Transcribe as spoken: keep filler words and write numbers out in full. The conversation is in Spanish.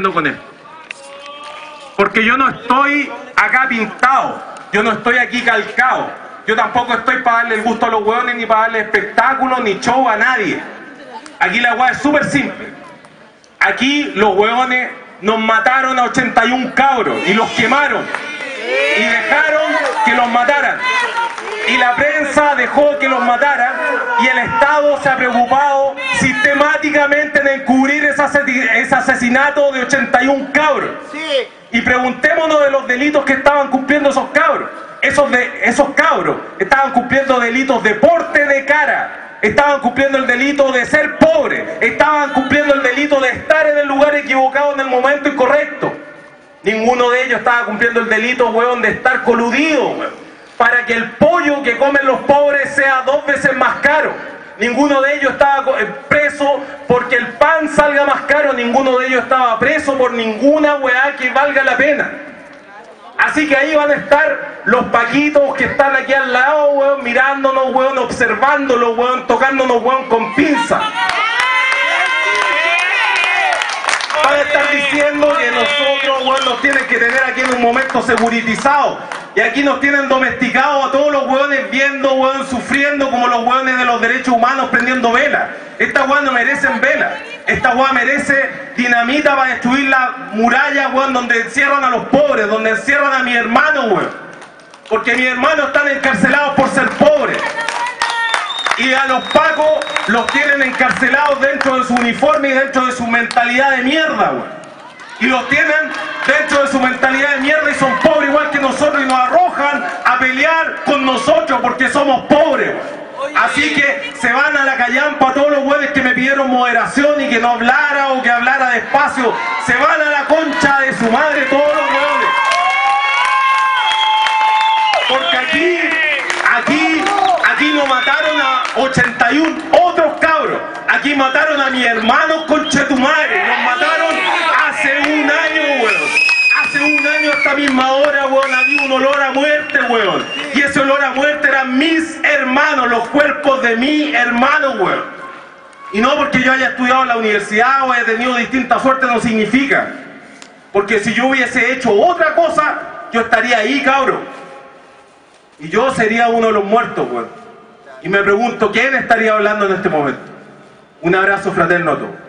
partiendo con esto. Porque yo no estoy acá pintado, yo no estoy aquí calcado, yo tampoco estoy para darle el gusto a los hueones, ni para darle espectáculo, ni show a nadie. Aquí la hueá es súper simple. Aquí los hueones nos mataron a ochenta y un cabros y los quemaron y dejaron que los mataran. Y la prensa dejó que los mataran y el Estado se ha preocupado sistemáticamente en encubrir ese asesinato de ochenta y un cabros. Y preguntémonos de los delitos que estaban cumpliendo esos cabros. Esos, de, esos cabros estaban cumpliendo delitos de porte de cara, estaban cumpliendo el delito de ser pobre, estaban cumpliendo el delito de estar en el lugar equivocado en el momento incorrecto. Ninguno de ellos estaba cumpliendo el delito, huevón, de estar coludido, huevón, para que el pollo que comen los pobres sea dos veces más caro. Ninguno de ellos estaba preso porque el pan salga más caro. Ninguno de ellos estaba preso por ninguna weá que valga la pena. Así que ahí van a estar los paquitos que están aquí al lado, weón, mirándonos, weón, observándonos, weón, tocándonos, weón, con pinza. Van a estar diciendo que nosotros, weón, nos tienen que tener aquí en un momento seguritizados. Y aquí nos tienen domesticados a todos los hueones viendo, hueón, sufriendo como los hueones de los derechos humanos prendiendo velas. Estas hueones no merecen velas. Esta hueá merece dinamita para destruir la muralla, hueón, donde encierran a los pobres, donde encierran a mi hermano, hueón. Porque mis hermanos están encarcelados por ser pobres. Y a los pacos los tienen encarcelados dentro de su uniforme y dentro de su mentalidad de mierda, hueón. Y los tienen dentro de su mentalidad de mierda y son pobres igual que nosotros y nos arrojan a pelear con nosotros porque somos pobres. Así que se van a la callampa todos los hueones que me pidieron moderación y que no hablara o que hablara despacio. Se van a la concha de su madre todos los hueones. Porque aquí, aquí, aquí no mataron a ochenta y uno otros cabros. Aquí mataron a mis hermanos, conchetumadre. Los mataron hace un año, weón. Hace un año a esta misma hora, weón, había un olor a muerte, weón. Y ese olor a muerte eran mis hermanos, los cuerpos de mi hermano, weón. Y no porque yo haya estudiado en la universidad o haya tenido distinta suerte no significa. Porque si yo hubiese hecho otra cosa, yo estaría ahí, cabrón. Y yo sería uno de los muertos, weón. Y me pregunto, ¿quién estaría hablando en este momento? Un abrazo fraterno a todos.